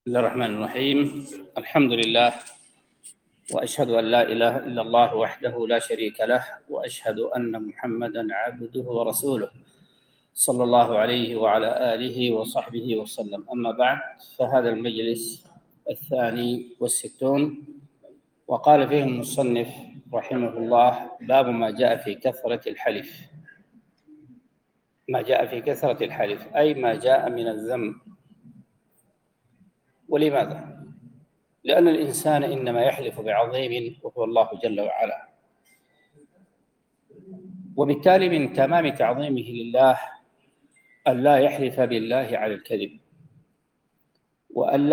الله الرحمن الرحيم. الحمد لله، وأشهد أن لا إله إلا الله وحده لا شريك له، وأشهد أن محمدًا عبده ورسوله صلى الله عليه وعلى آله وصحبه وسلم. أما بعد، فهذا المجلس 62، وقال فيه المصنف رحمه الله: باب ما جاء في كثرة الحلف. ما جاء في كثرة الحلف أي ما جاء من الذم. ولماذا؟ لأن الإنسان إنما يحلف بعظيم وهو الله جل وعلا، وبالتالي من تمام تعظيمه لله أن لا يحلف بالله على الكذب، وأن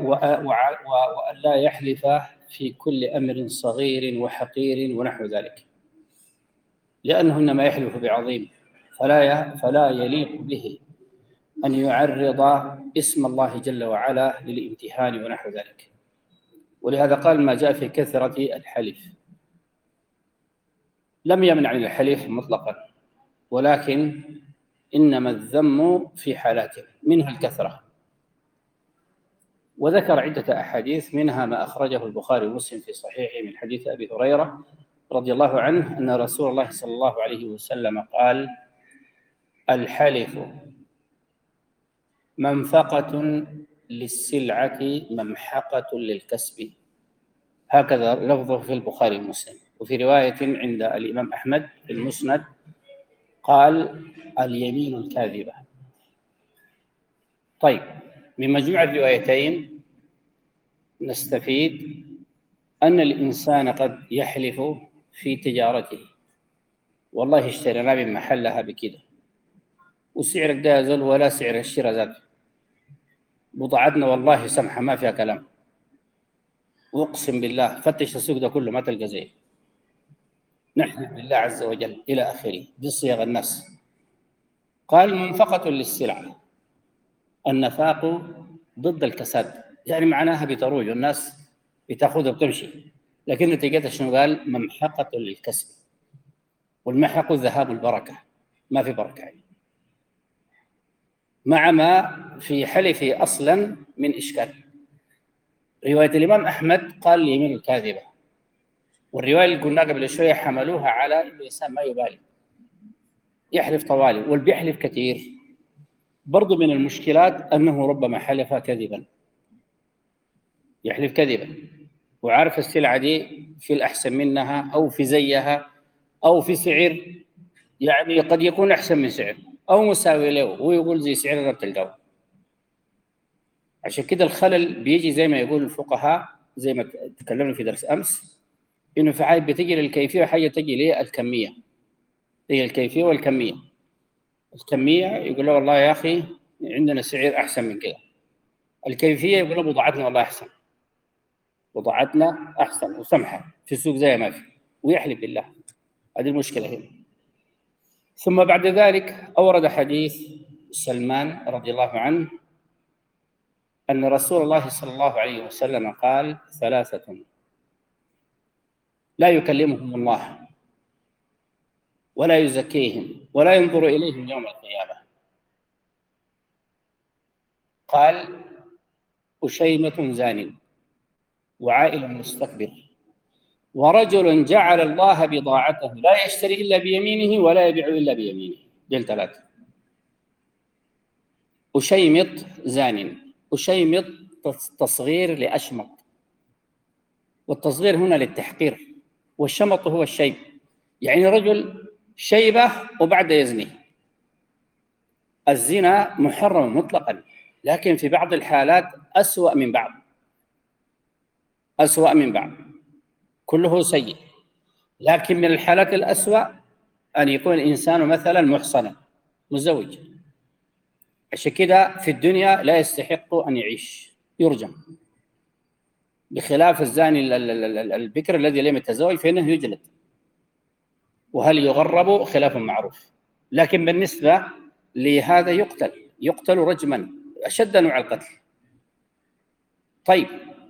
لا يحلف في كل أمر صغير وحقير ونحو ذلك، لأنه إنما يحلف بعظيم، فلا يليق به أن يعرض اسم الله جل وعلا للامتهان ونحو ذلك. ولهذا قال: ما جاء في كثرة الحلف. لم يمنع من الحلف مطلقا، ولكن إنما الذم في حالاته، منها الكثرة. وذكر عدة أحاديث، منها ما أخرجه البخاري ومسلم في صحيحه من حديث أبي هريرة رضي الله عنه أن رسول الله صلى الله عليه وسلم قال: الحلف منفقة للسلعة ممحقة للكسب. هكذا لفظه في البخاري ومسلم. وفي رواية عند الإمام أحمد في المسند قال: اليمين الكاذبة. طيب، من مجموع الروايتين نستفيد أن الإنسان قد يحلف في تجارته: والله اشترينا من محلها بكذا، وسعرك ده يزول ولا سعر الشراء زاد، بضاعتنا والله سمحة ما فيها كلام، وأقسم بالله فتش السوق ده كله ما تلقى زيه، نحلف بالله عز وجل، إلى آخره، بصيغ الناس. قال: منفقة للسلعة. النفاق ضد الكساد، يعني معناها بتروج والناس بتاخذها وتمشي، لكن نتيجتها شنو؟ قال: ممحقة للكسب. والمحق ذهاب البركة، ما في بركة يعني، مع ما في حلفه أصلا من إشكال. رواية الإمام أحمد قال: اليمين الكاذبة. والرواية اللي قلنا قبل شوية حملوها على الإنسان ما يبالي، يحلف طوالي، واللي بيحلف كثير. برضو من المشكلات أنه ربما حلف كذبا، يحلف كذبا وعارف السلعة دي في الأحسن منها أو في زيها أو في سعر، يعني قد يكون أحسن من سعر أو مساوي له، ويقول زي سعر بتلقاه. عشان كده الخلل بيجي زي ما يقول الفقهاء، زي ما تكلمنا في درس أمس، إنه في حاجة بتجي للكيفية وحاجة تجي للكمية. هي الكيفية والكمية. الكمية يقول له والله يا أخي عندنا سعر أحسن من كده. الكيفية يقول له بضاعتنا والله أحسن، بضاعتنا أحسن وسمحة في السوق زي ما في، ويحلف بالله. هذه المشكلة هنا. ثم بعد ذلك أورد حديث سلمان رضي الله عنه أن رسول الله صلى الله عليه وسلم قال: ثلاثة لا يكلمهم الله ولا يزكيهم ولا ينظر إليهم يوم القيامة. قال: أشيمة زان، وعائل مستكبر، ورجل جعل الله بضاعته لا يشتري إلا بيمينه ولا يبيع إلا بيمينه. دول ثلاثة. أشيمط زان. أشيمط تصغير لأشمط، والتصغير هنا للتحقير، والشمط هو الشيب، يعني رجل شيبة وبعد يزني. الزنا محرم مطلقا، لكن في بعض الحالات أسوأ من بعض، أسوأ من بعض، كله سيء. لكن من الحالات الأسوأ أن يكون الإنسان مثلا محصنا مزوج، عشان كده في الدنيا لا يستحق أن يعيش، يرجم. بخلاف الزاني البكر الذي لم يتزوج فإنه يجلد، وهل يغرب خلاف معروف. لكن بالنسبة لهذا يقتل رجما، أشد أنواع القتل. طيب،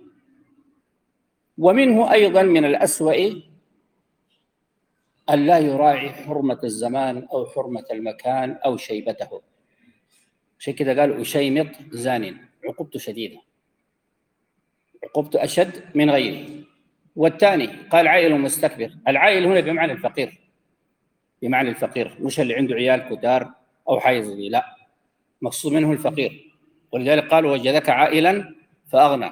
ومنه أيضا من الأسوأ أن لا يراعي حرمة الزمان أو حرمة المكان أو شيبته. عشان كده قال: أشيمط زان، عقوبته شديدة. عقوبته أشد من غيره. والثاني قال عائل مستكبر. العائل هنا بمعنى الفقير، بمعنى الفقير، مش اللي عنده عيال كتار أو حاجة زي دي، لا، مقصود منه الفقير. ولذلك قالوا وجدك عائلا فأغنى.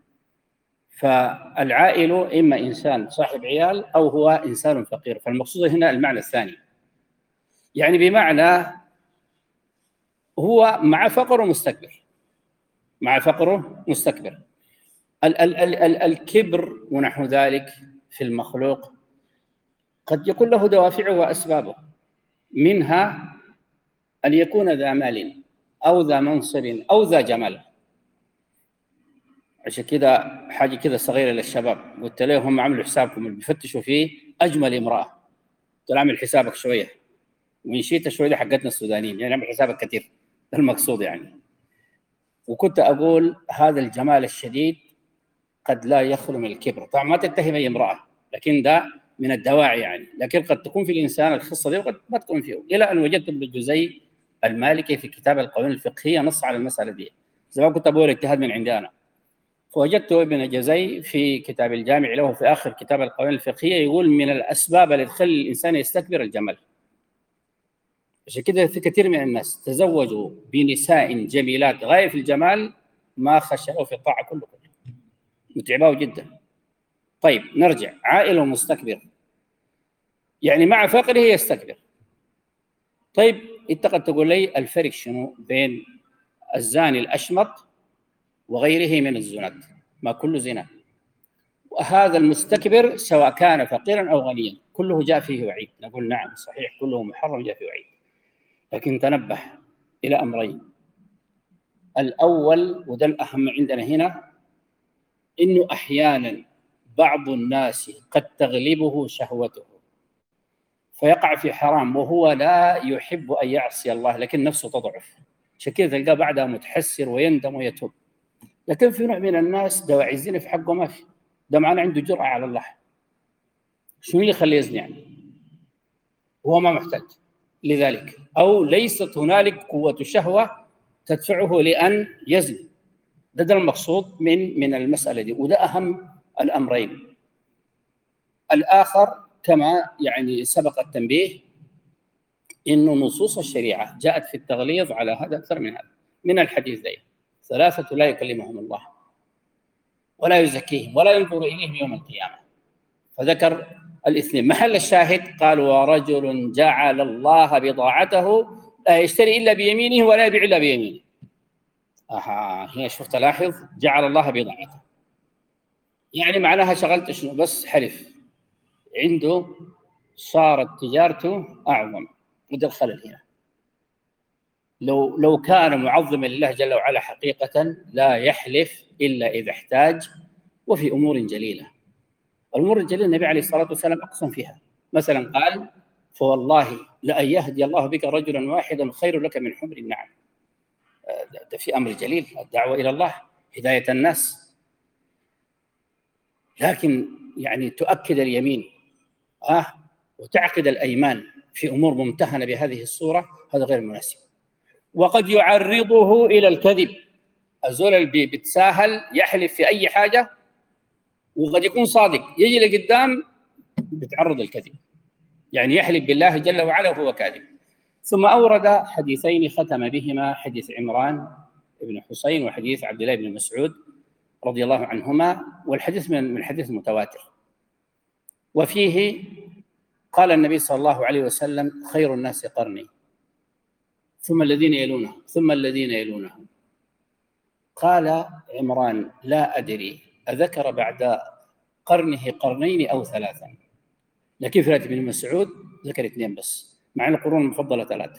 فالعائل إما إنسان صاحب عيال أو هو إنسان فقير، فالمقصود هنا المعنى الثاني، يعني بمعنى هو مع فقره مستكبر، مع فقره مستكبر. الكبر ونحو ذلك في المخلوق قد يكون له دوافعه وأسبابه، منها أن يكون ذا مال أو ذا منصب أو ذا جمال. عشان كذا حاجة كذا صغيرة للشباب، قلت لهم عملوا حسابكم اللي بيفتشوا فيه أجمل امرأة، قلت له اعمل حسابك شوية، ومشيت شوية حقتنا السودانيين، يعني اعمل حسابك كثير، ده المقصود يعني. وكنت أقول هذا الجمال الشديد قد لا يخلو من الكبر. طبعا ما تتهم أي امرأة، لكن ده من الدواعي يعني، لكن قد تكون في الإنسان الخصة دي وقد ما تكون فيه. إلى أن وجدت ابن الجزي المالكي في كتاب القوانين الفقهية نص على المسألة دي، زمان كنت أقول اجتهاد من عندي أنا، فوجدت ابن الجزي في كتاب الجامع له في آخر كتاب القوانين الفقهية يقول من الأسباب اللي تخلي الإنسان يستكبر الجمال. عشان كده في كثير من الناس تزوجوا بنساء جميلات غاية في الجمال ما خشعوا في الطاعة كله، متعباه جدا. طيب نرجع، عائل ومستكبر يعني مع فقره يستكبر. طيب انت قد تقول لي الفرق شنو بين الزاني الأشمط وغيره من الزنات؟ ما كل زنا، وهذا المستكبر سواء كان فقيرا أو غنيا كله جاء فيه وعيد. نقول نعم صحيح كله محرم جاء فيه وعيد، لكن تنبه إلى أمرين. الأول وده الأهم عندنا هنا، إنه أحيانا بعض الناس قد تغلبه شهوته فيقع في حرام وهو لا يحب أن يعصي الله، لكن نفسه تضعف، عشان كذا تلقاه بعدها متحسر ويندم ويتوب. لكن في نوع من الناس دواعي الزنا في حقه ما في، ده معناه عنده جرأة على الله. شنو اللي يخليه يزني يعني؟ هو ما محتاج لذلك، أو ليست هنالك قوة شهوة تدفعه لأن يزني. ده المقصود من المسألة دي، وده أهم الأمرين. الآخر كما يعني سبق التنبيه إنه نصوص الشريعة جاءت في التغليظ على هذا أكثر من هذا. من الحديث ذي ثلاثة لا يكلمهم الله ولا يزكيهم ولا ينظر إليهم يوم القيامة، فذكر الاثنين. محل الشاهد قال ورجل جعل الله بضاعته لا يشتري إلا بيمينه ولا يبيع إلا بيمينه. هنا شفت لاحظ جعل الله بضاعته، يعني معناها شغلت شنو بس حلف عنده، صارت تجارته أعظم. وده الخلل هنا. لو كان معظما لله جل وعلا حقيقة لا يحلف إلا إذا احتاج وفي أمور جليلة. الأمور الجليلة النبي عليه الصلاة والسلام أقسم فيها، مثلا قال فوالله لأن يهدي الله بك رجلا واحدا خير لك من حمر النعم. ده في أمر جليل، الدعوة إلى الله، هداية الناس. لكن يعني تؤكد اليمين وتعقد الأيمان في أمور ممتهنة بهذه الصورة، هذا غير مناسب. وقد يعرضه إلى الكذب، الزول اللي بتساهل يحلف في أي حاجة وقد يكون صادق، يجي لقدام بتعرض الكذب، يعني يحلف بالله جل وعلا وهو كاذب. ثم أورد حديثين ختم بهما، حديث عمران بن حسين وحديث عبد الله بن مسعود رضي الله عنهما، والحديث من الحديث المتواتر. وفيه قال النبي صلى الله عليه وسلم خير الناس قرني ثم الذين يلونهم ثم الذين يلونهم. قال عمران لا أدري أذكر بعد قرنه قرنين أو ثلاثا، لكن في رواية ابن مسعود ذكر اثنين بس، مع القرون المفضلة ثلاثة.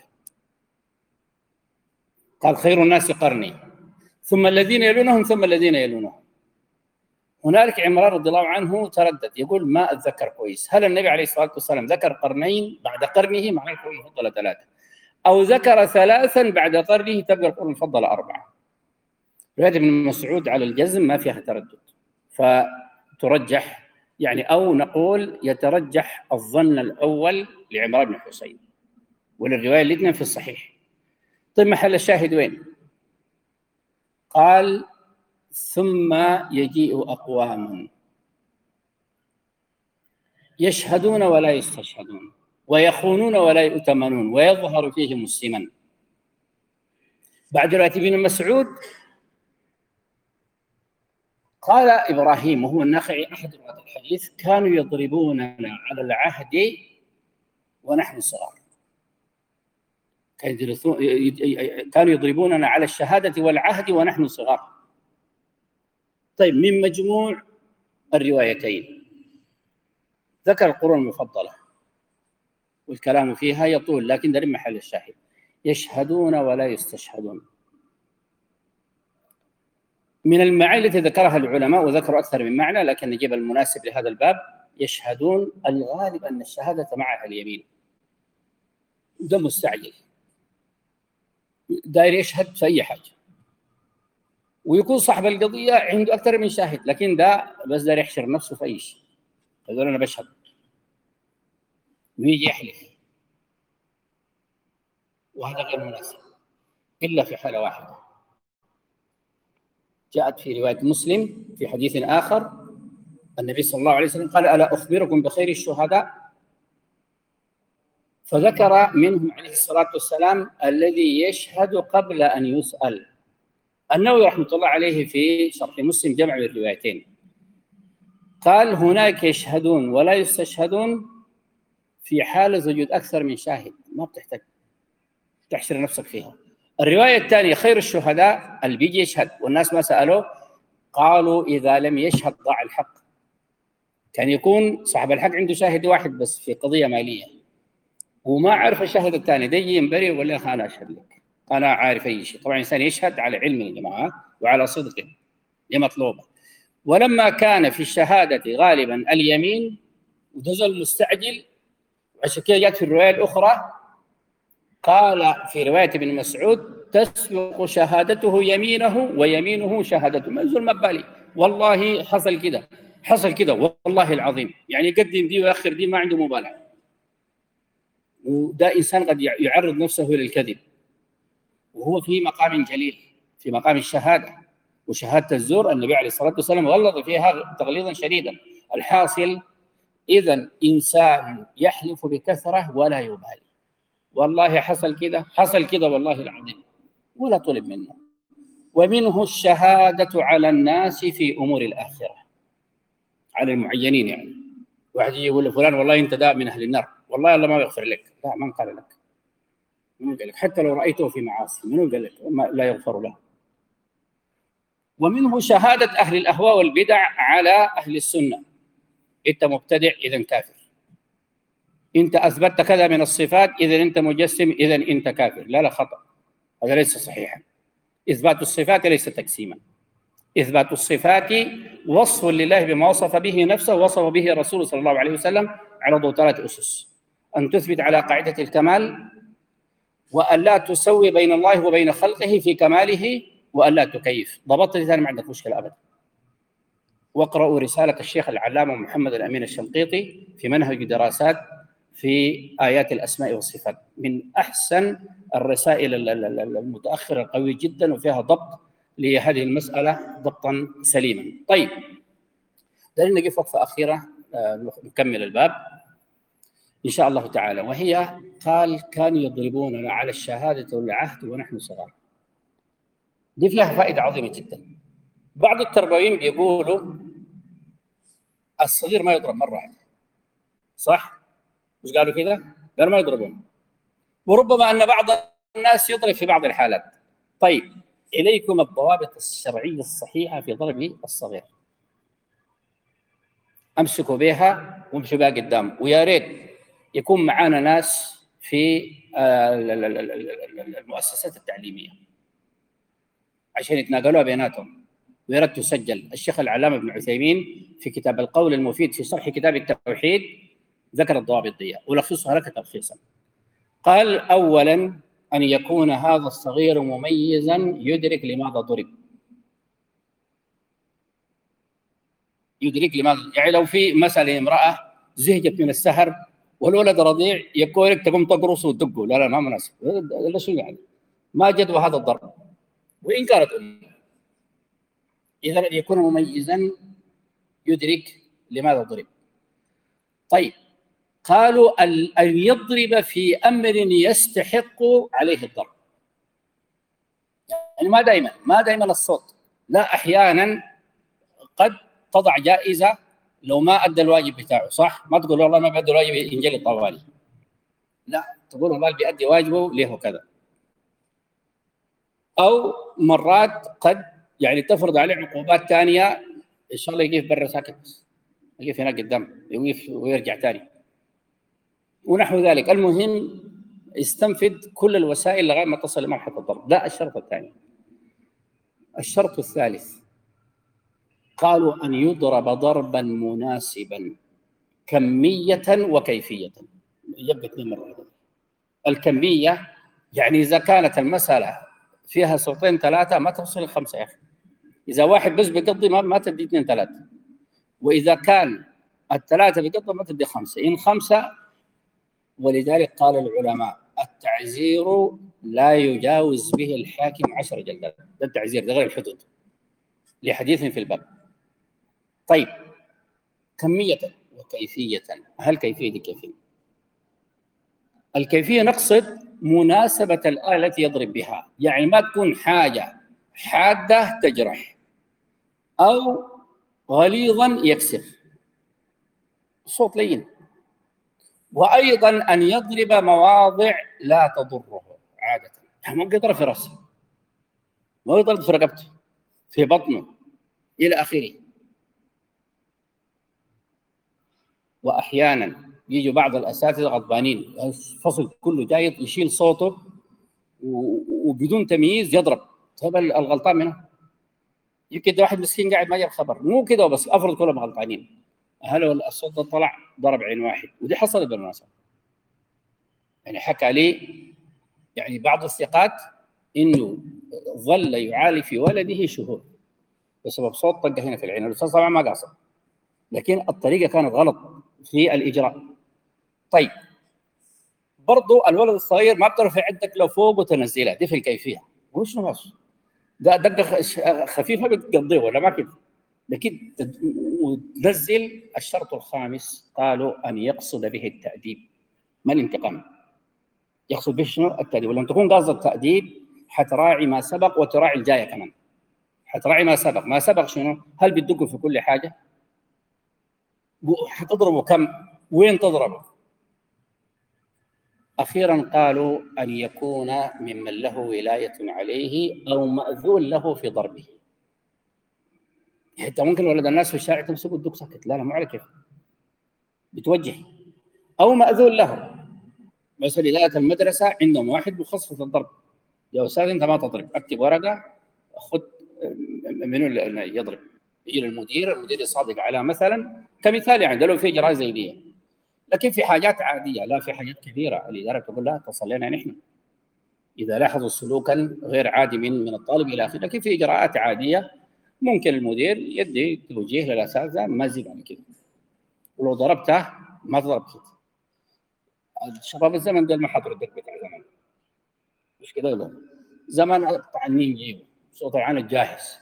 قال خير الناس قرني ثم الذين يلونهم ثم الذين يلونهم. هنالك عمران رضي الله عنه تردد، يقول ما أتذكر كويس هل النبي عليه الصلاة والسلام ذكر قرنين بعد قرنه مع القرون المفضلة ثلاثة، أو ذكر ثلاثا بعد قرنه تبقى القرون المفضلة أربعة. رواية ابن مسعود على الجزم ما فيها تردد، فترجح يعني، أو نقول يترجح الظن الأول لعمران بن حسين، وللرواية الاثنين في الصحيح. طيب محل الشاهد وين؟ قال ثم يجيء أقوام يشهدون ولا يستشهدون ويخونون ولا يؤتمنون ويظهر فيهم السمن. بعد رواية ابن مسعود قال إبراهيم وهو النخعي أحد رواة الحديث: كانوا يضربوننا على العهد ونحن صغار. كانوا يضربوننا على الشهادة والعهد ونحن صغار. طيب، من مجموع الروايتين ذكر القرون المفضلة والكلام فيها يطول، لكن ده محل الشاهد: يشهدون ولا يستشهدون. من المعاني التي ذكرها العلماء، وذكروا أكثر من معنى لكن نجيب المناسب لهذا الباب، يشهدون الغالب أن الشهادة معها اليمين، ده مستعجل داير يشهد في أي حاجة، ويكون صاحب القضية عنده أكثر من شاهد، لكن ده بس داير يحشر نفسه في أي شيء، يقول أنا بشهد ويجي يحلف، وهذا غير مناسب إلا في حالة واحدة جاءت في رواية مسلم في حديث آخر. النبي صلى الله عليه وسلم قال: ألا أخبركم بخير الشهداء؟ فذكر منهم عليه الصلاة والسلام الذي يشهد قبل أن يسأل. النووي رحمة الله عليه في شرح مسلم جمع الروايتين، قال: هناك يشهدون ولا يستشهدون في حالة وجود أكثر من شاهد، ما بتحتاج تحشر نفسك فيها. الرواية الثانية خير الشهداء اللي بيجي يشهد والناس ما سألوه، قالوا إذا لم يشهد ضاع الحق. كان يكون صاحب الحق عنده شاهد واحد بس في قضية مالية وما عرف الشاهد الثاني، ده يجي ينبري ولا يا أخي أنا أشهد لك، أنا عارف أي شيء. طبعا الإنسان يشهد على علم يا جماعة وعلى صدقه لمطلوبه. ولما كان في الشهادة غالبا اليمين وجزء مستعجل، وعشان كده جاءت في الرواية الأخرى قال في رواية ابن مسعود: تسبق شهادته يمينه ويمينه شهادته. ما يزول مبالي، والله حصل كده حصل كده والله العظيم، يعني يقدم دي ويأخر دي، ما عنده مبالاة. وده إنسان قد يعرض نفسه للكذب وهو في مقام جليل، في مقام الشهادة. وشهادة الزور النبي عليه الصلاة والسلام غلظ فيها تغليظا شديدا. الحاصل إذن إنسان يحلف بكثرة ولا يبالي، والله حصل كده حصل كده والله العظيم، ولا طلب منه. ومنه الشهادة على الناس في أمور الآخرة، على المعينين. يعني واحد يقول لفلان والله أنت ده من أهل النار، والله الله ما يغفر لك. لا، من قال لك؟ من قال لك؟ حتى لو رأيته في معاصي، من قال لك لا يغفر له؟ ومنه شهادة أهل الأهواء والبدع على أهل السنة: أنت مبتدع إذن كافر، أنت أثبتت كذا من الصفات إذن أنت مجسم إذن أنت كافر. لا، خطأ، هذا ليس صحيحا. إثبات الصفات ليس تجسيما، إثبات الصفات وصف لله بما وصف به نفسه ووصف به رسوله صلى الله عليه وسلم على ضوء 3 أسس: أن تثبت على قاعدة الكمال، وأن لا تسوي بين الله وبين خلقه في كماله، وأن لا تكيف. ضبطت ثاني ما عندك مشكلة أبدا. واقرأوا رسالة الشيخ العلامة محمد الأمين الشنقيطي في منهج دراسات في آيات الأسماء والصفات، من أحسن الرسائل المتأخرة القوي جدا، وفيها ضبط لهذه المسألة ضبطا سليما. طيب، دعنا نقف وقفة أخيرة نكمل الباب إن شاء الله تعالى، وهي قال: كانوا يضربوننا على الشهادة والعهد ونحن صغار. دي فيها فائدة عظيمة جدا. بعض التربويين بيقولوا الصغير ما يضرب مرة واحدة، صح؟ مش قالوا كده؟ قالوا ما يضربون، وربما أن بعض الناس يضرب في بعض الحالات. طيب، إليكم الضوابط الشرعية الصحيحة في ضرب الصغير، أمسكوا بها وامشوا بها قدام. ويا ريت يكون معانا ناس في المؤسسات التعليمية عشان يتناقلوها بيناتهم، ويا ريت تسجل. الشيخ العلامة ابن عثيمين في كتاب القول المفيد في شرح كتاب التوحيد ذكر الضوابط دي، ولخصها لك تلخيصا. قال: أولا أن يكون هذا الصغير مميزا يدرك لماذا ضرب. يدرك لماذا، يعني لو في مثلا امرأة زهجت من السهر والولد رضيع يكورك تقوم تقرص وتدقه، لا ما مناسب، لا شو يعني، ما جدوى هذا الضرب وإن كانت إذا أن يكون مميزا يدرك لماذا ضرب. طيب، قالوا أن يضرب في أمر يستحق عليه الضرب، يعني ما دائما الصوت، لا، أحيانا قد تضع جائزة لو ما أدى الواجب بتاعه، صح؟ ما تقول والله ما بيأدي الواجب ينجلي طوالي، لا، تقول والله بيأدي واجبه له كذا. أو مرات قد يعني تفرض عليه عقوبات ثانية، إن شاء الله يقف برا ساكت، يقف هناك قدام، يوقف ويرجع ثاني ونحو ذلك. المهم استنفد كل الوسائل لغاية ما تصل لمرحلة الضرب. ده الشرط الثاني. الشرط الثالث قالوا أن يضرب ضربا مناسبا كمية وكيفية. يبقى اثنين مرة. الكمية يعني إذا كانت المسألة فيها صوتين ثلاثة ما توصل ل5 يا أخي. إذا واحد بس بيقضي ما تدي 2 3، وإذا كان الثلاثة بيقضي ما تدي 5، إن 5. ولذلك قال العلماء التعزير لا يجاوز به الحاكم 10 جلدات. ده التعزير، ده غير الحدود، لحديث في الباب. طيب، كمية وكيفية. هل كيفية دي كيفية؟ الكيفية نقصد مناسبة الآلة التي يضرب بها، يعني ما تكون حاجة حادة تجرح أو غليظا يكسر، صوت لين. وأيضا أن يضرب مواضع لا تضره عادة، يعني ممكن يضرب في رأسه، ما يضرب في رقبته، في بطنه، إلى آخره. وأحيانا يجي بعض الأساتذة غضبانين، الفصل كله جاي يشيل صوته وبدون تمييز يضرب. طيب الغلطان منه؟ يمكن ده واحد مسكين قاعد ما جاب خبر، مو كده بس، افرض كلهم غلطانين. هل الصوت ده طلع ضرب عين واحد، ودي حصلت بالمناسبه. يعني حكى لي يعني بعض الثقات انه ظل يعالج في ولده شهور بسبب صوت طقه هنا في العين. الاستاذ طبعا ما قاصد، لكن الطريقه كانت غلط في الاجراء. طيب، برضو الولد الصغير ما بتعرف عندك لو فوق وتنزلها، دي في الكيفيه. وش ناقص؟ ده دقه خفيفه بتقضيه ولا ما كده، لكن وتنزل. الشرط الخامس قالوا أن يقصد به التأديب ما الانتقام. يقصد به شنو؟ التأديب. ولما تكون قاصد التأديب حتراعي ما سبق وتراعي الجاية كمان. حتراعي ما سبق شنو؟ هل بتدقه في كل حاجة؟ حتضربه كم؟ وين تضربه؟ أخيرا قالوا أن يكون ممن له ولاية عليه أو مأذون له في ضربه. حتى ممكن ولد الناس في الشارع تمسكه الدق ساكت، لا مو على كيف، بتوجه. أو مأذون له، مثلا إدارة المدرسة عندهم واحد مخصص في الضرب، يا أستاذ أنت ما تضرب، أكتب ورقة، خذ منو اللي يضرب، يجي المدير يصادق على مثلا كمثال، يعني لو في إجراء زي دي. لكن في حاجات عادية، لا، في حاجات كثيرة الإدارة تقول لا اتصل لنا نحن إذا لاحظوا سلوكا غير عادي من الطالب إلى آخره. لكن في إجراءات عادية ممكن المدير يدي توجيه للأساتذة ما يزيد عن كده، ولو ضربته ما تضرب كده. الشباب الزمن دول ما حضروا الدق بتاع زمان، مش كده ولا؟ زمان الطعنين يجيبوا صوت العين الجاهز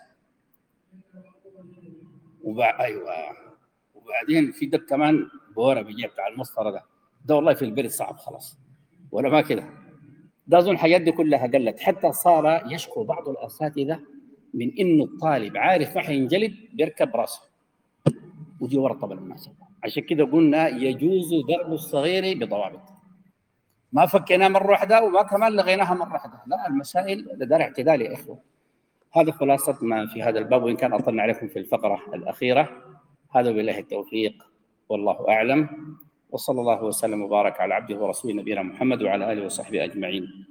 ايوه. وبعدين في دق كمان بورا بيجي بتاع المسطره ده والله في البرد صعب خلاص، ولا ما كده. ده اظن الحاجات دي كلها قلت، حتى صار يشكو بعض الاساتذه من انه الطالب عارف ما حينجلد بيركب راسه، ودي ورطه بالمناسبه. عشان كده قلنا يجوز ضرب الصغير بضوابط، ما فكيناها مره واحده وما كمان لغيناها مره واحده، لا، المسائل لدار اعتدال يا اخوه. هذا خلاصه ما في هذا الباب، وان كان اطلنا عليكم في الفقره الاخيره. هذا بالله التوفيق والله اعلم، وصلى الله وسلم وبارك على عبده ورسوله نبينا محمد وعلى اله وصحبه اجمعين.